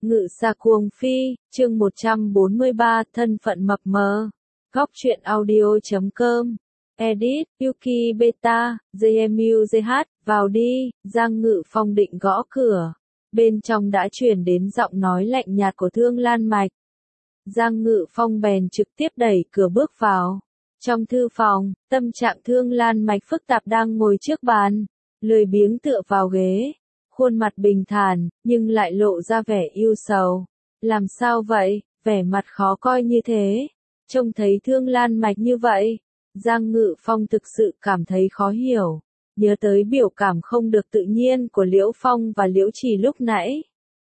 Ngự xa cuồng phi, chương 143, thân phận mập mờ. Góc truyện audio.com. Edit, Yuki Beta, JMUJH, vào đi, Giang Ngự Phong định gõ cửa. Bên trong đã truyền đến giọng nói lạnh nhạt của Thương Lan Mạch. Giang Ngự Phong bèn trực tiếp đẩy cửa bước vào. Trong thư phòng, tâm trạng Thương Lan Mạch phức tạp đang ngồi trước bàn, lười biếng tựa vào ghế. Khuôn mặt bình thản, nhưng lại lộ ra vẻ ưu sầu. Làm sao vậy, vẻ mặt khó coi như thế. Trông thấy Thương Lan Mạch như vậy, Giang Ngự Phong thực sự cảm thấy khó hiểu. Nhớ tới biểu cảm không được tự nhiên của Liễu Phong và Liễu Trì lúc nãy.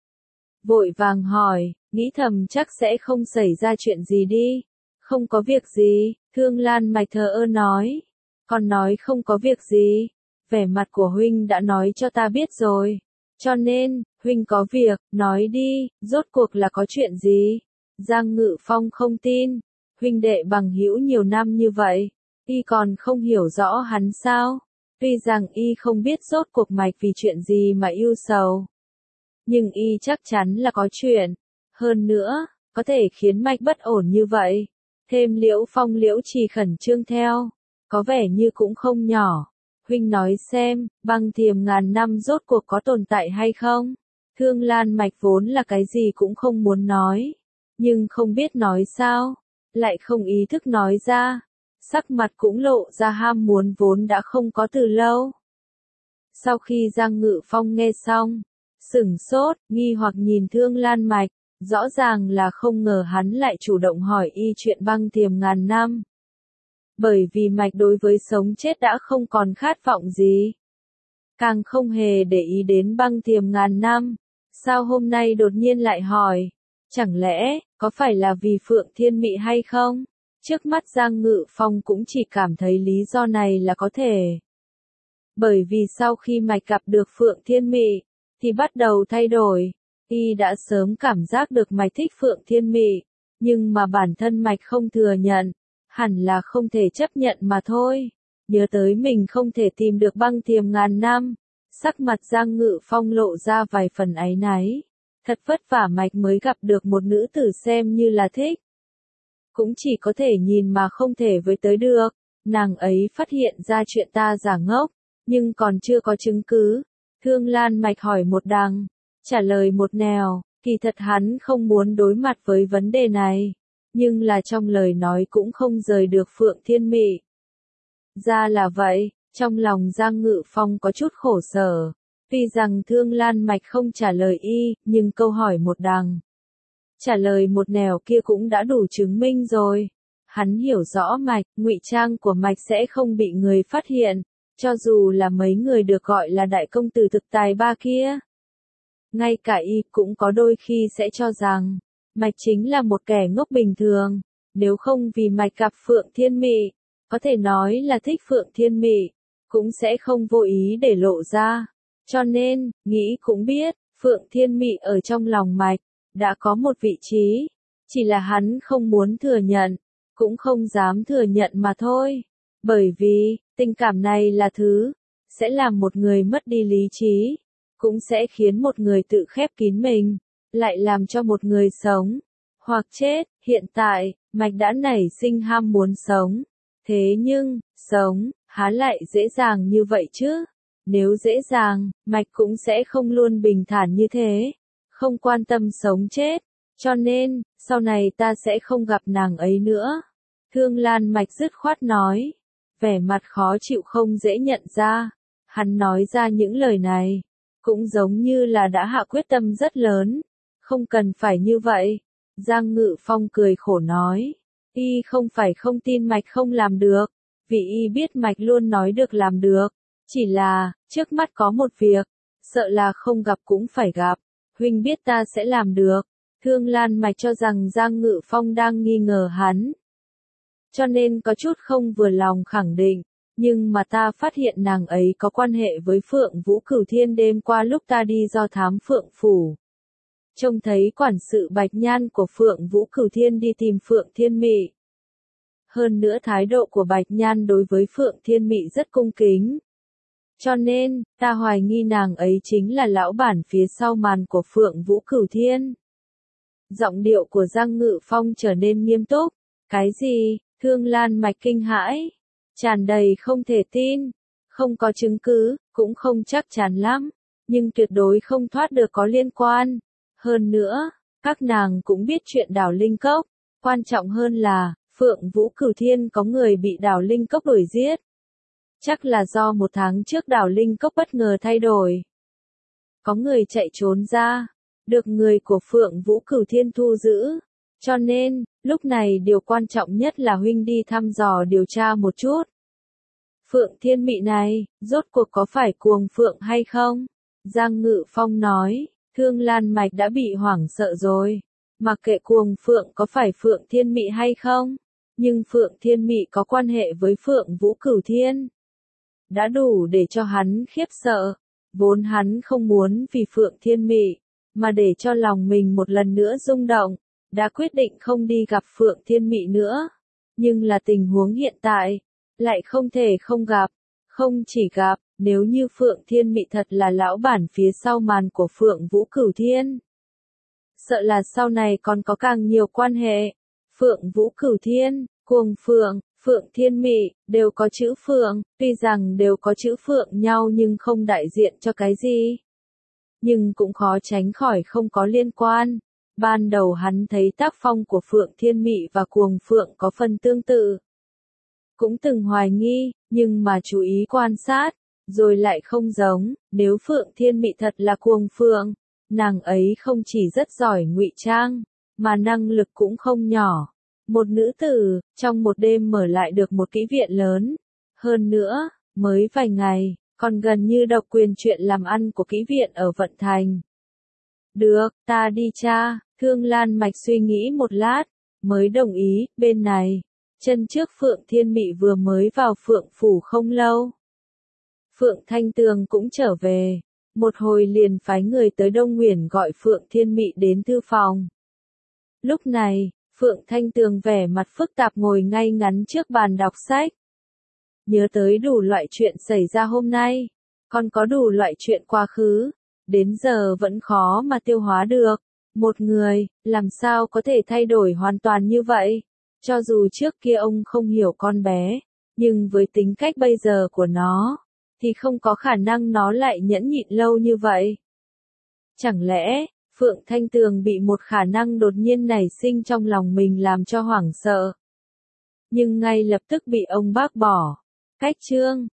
Vội vàng hỏi, nghĩ thầm chắc sẽ không xảy ra chuyện gì đi. Không có việc gì, Thương Lan Mạch thờ ơ nói. Con nói không có việc gì. Vẻ mặt của huynh đã nói cho ta biết rồi. Cho nên, huynh có việc, nói đi, rốt cuộc là có chuyện gì? Giang Ngự Phong không tin. Huynh đệ bằng hữu nhiều năm như vậy, y còn không hiểu rõ hắn sao? Tuy rằng y không biết rốt cuộc Mạch vì chuyện gì mà ưu sầu. Nhưng y chắc chắn là có chuyện. Hơn nữa, có thể khiến Mạch bất ổn như vậy. Thêm Liễu Phong Liễu Trì khẩn trương theo. Có vẻ như cũng không nhỏ. Huynh nói xem, băng thiềm ngàn năm rốt cuộc có tồn tại hay không? Thương Lan Mạch vốn là cái gì cũng không muốn nói. Nhưng không biết nói sao. Lại không ý thức nói ra. Sắc mặt cũng lộ ra ham muốn vốn đã không có từ lâu. Sau khi Giang Ngự Phong nghe xong, sửng sốt, nghi hoặc nhìn Thương Lan Mạch. Rõ ràng là không ngờ hắn lại chủ động hỏi y chuyện băng thiềm ngàn năm. Bởi vì Mạch đối với sống chết đã không còn khát vọng gì. Càng không hề để ý đến băng thiềm ngàn năm. Sao hôm nay đột nhiên lại hỏi? Chẳng lẽ, có phải là vì Phượng Thiên Mị hay không? Trước mắt Giang Ngự Phong cũng chỉ cảm thấy lý do này là có thể. Bởi vì sau khi Mạch gặp được Phượng Thiên Mị, thì bắt đầu thay đổi. Y đã sớm cảm giác được Mạch thích Phượng Thiên Mị, nhưng mà bản thân Mạch không thừa nhận. Hẳn là không thể chấp nhận mà thôi. Nhớ tới mình không thể tìm được băng thiềm ngàn năm. Sắc mặt Giang Ngự Phong lộ ra vài phần áy náy. Thật vất vả Mạch mới gặp được một nữ tử xem như là thích. Cũng chỉ có thể nhìn mà không thể với tới được. Nàng ấy phát hiện ra chuyện ta giả ngốc, nhưng còn chưa có chứng cứ. Thương Lan Mạch hỏi một đằng, trả lời một nẻo. Kỳ thật hắn không muốn đối mặt với vấn đề này. Nhưng là trong lời nói cũng không rời được Phượng Thiên Mị. Ra là vậy, trong lòng Giang Ngự Phong có chút khổ sở. Tuy rằng Thương Lan Mạch không trả lời y, nhưng câu hỏi một đằng. Trả lời một nẻo kia cũng đã đủ chứng minh rồi. Hắn hiểu rõ Mạch, ngụy trang của Mạch sẽ không bị người phát hiện, cho dù là mấy người được gọi là đại công tử thực tài ba kia. Ngay cả y cũng có đôi khi sẽ cho rằng, Mạch chính là một kẻ ngốc bình thường, nếu không vì Mạch gặp Phượng Thiên Mị, có thể nói là thích Phượng Thiên Mị, cũng sẽ không vô ý để lộ ra. Cho nên, nghĩ cũng biết, Phượng Thiên Mị ở trong lòng Mạch, đã có một vị trí, chỉ là hắn không muốn thừa nhận, cũng không dám thừa nhận mà thôi. Bởi vì, tình cảm này là thứ, sẽ làm một người mất đi lý trí, cũng sẽ khiến một người tự khép kín mình, lại làm cho một người sống, hoặc chết. Hiện tại, Mạch đã nảy sinh ham muốn sống. Thế nhưng, sống, há lại dễ dàng như vậy chứ? Nếu dễ dàng, Mạch cũng sẽ không luôn bình thản như thế, không quan tâm sống chết. Cho nên, sau này ta sẽ không gặp nàng ấy nữa. Thương Lan Mạch dứt khoát nói, vẻ mặt khó chịu không dễ nhận ra. Hắn nói ra những lời này, cũng giống như là đã hạ quyết tâm rất lớn. Không cần phải như vậy. Giang Ngự Phong cười khổ nói. Y không phải không tin Mạch không làm được. Vì y biết Mạch luôn nói được làm được. Chỉ là, trước mắt có một việc. Sợ là không gặp cũng phải gặp. Huynh biết ta sẽ làm được. Thương Lan Mạch cho rằng Giang Ngự Phong đang nghi ngờ hắn. Cho nên có chút không vừa lòng khẳng định. Nhưng mà ta phát hiện nàng ấy có quan hệ với Phượng Vũ Cửu Thiên đêm qua lúc ta đi do thám Phượng Phủ. Trông thấy quản sự Bạch Nhan của Phượng Vũ Cửu Thiên đi tìm Phượng Thiên Mị. Hơn nữa thái độ của Bạch Nhan đối với Phượng Thiên Mị rất cung kính. Cho nên, ta hoài nghi nàng ấy chính là lão bản phía sau màn của Phượng Vũ Cửu Thiên. Giọng điệu của Giang Ngự Phong trở nên nghiêm túc. Cái gì? Thương Lan Mạch kinh hãi. Tràn đầy không thể tin. Không có chứng cứ, cũng không chắc chắn lắm. Nhưng tuyệt đối không thoát được có liên quan. Hơn nữa, các nàng cũng biết chuyện đảo Linh Cốc. Quan trọng hơn là, Phượng Vũ Cửu Thiên có người bị đảo Linh Cốc đuổi giết. Chắc là do 1 tháng trước đảo Linh Cốc bất ngờ thay đổi. Có người chạy trốn ra, được người của Phượng Vũ Cửu Thiên thu giữ. Cho nên, lúc này điều quan trọng nhất là huynh đi thăm dò điều tra một chút. Phượng Thiên Mị này, rốt cuộc có phải cuồng phượng hay không? Giang Ngự Phong nói, Thương Lan Mạch đã bị hoảng sợ rồi. Mặc kệ cuồng phượng có phải Phượng Thiên Mị hay không, nhưng Phượng Thiên Mị có quan hệ với Phượng Vũ Cửu Thiên. Đã đủ để cho hắn khiếp sợ. Vốn hắn không muốn vì Phượng Thiên Mị, mà để cho lòng mình một lần nữa rung động, đã quyết định không đi gặp Phượng Thiên Mị nữa. Nhưng là tình huống hiện tại, lại không thể không gặp. Không chỉ gặp, nếu như Phượng Thiên Mị thật là lão bản phía sau màn của Phượng Vũ Cửu Thiên. Sợ là sau này còn có càng nhiều quan hệ. Phượng Vũ Cửu Thiên, Cuồng Phượng, Phượng Thiên Mị, đều có chữ Phượng, tuy rằng đều có chữ Phượng nhau nhưng không đại diện cho cái gì. Nhưng cũng khó tránh khỏi không có liên quan. Ban đầu hắn thấy tác phong của Phượng Thiên Mị và Cuồng Phượng có phần tương tự. Cũng từng hoài nghi, nhưng mà chú ý quan sát, rồi lại không giống. Nếu Phượng Thiên Mị thật là Cuồng Phượng, nàng ấy không chỉ rất giỏi ngụy trang, mà năng lực cũng không nhỏ. Một nữ tử, trong một đêm mở lại được một kỹ viện lớn. Hơn nữa, mới vài ngày, còn gần như độc quyền chuyện làm ăn của kỹ viện ở Vận Thành. Được, ta đi cha. Thương Lan Mạch suy nghĩ một lát, mới đồng ý. Bên này, chân trước Phượng Thiên Mị vừa mới vào Phượng Phủ không lâu. Phượng Thanh Tường cũng trở về. Một hồi liền phái người tới Đông Nguyền gọi Phượng Thiên Mị đến thư phòng. Lúc này, Phượng Thanh Tường vẻ mặt phức tạp ngồi ngay ngắn trước bàn đọc sách. Nhớ tới đủ loại chuyện xảy ra hôm nay, còn có đủ loại chuyện quá khứ, đến giờ vẫn khó mà tiêu hóa được. Một người, làm sao có thể thay đổi hoàn toàn như vậy? Cho dù trước kia ông không hiểu con bé, nhưng với tính cách bây giờ của nó, thì không có khả năng nó lại nhẫn nhịn lâu như vậy. Chẳng lẽ, Phượng Thanh Tường bị một khả năng đột nhiên nảy sinh trong lòng mình làm cho hoảng sợ. Nhưng ngay lập tức bị ông bác bỏ. Cách chương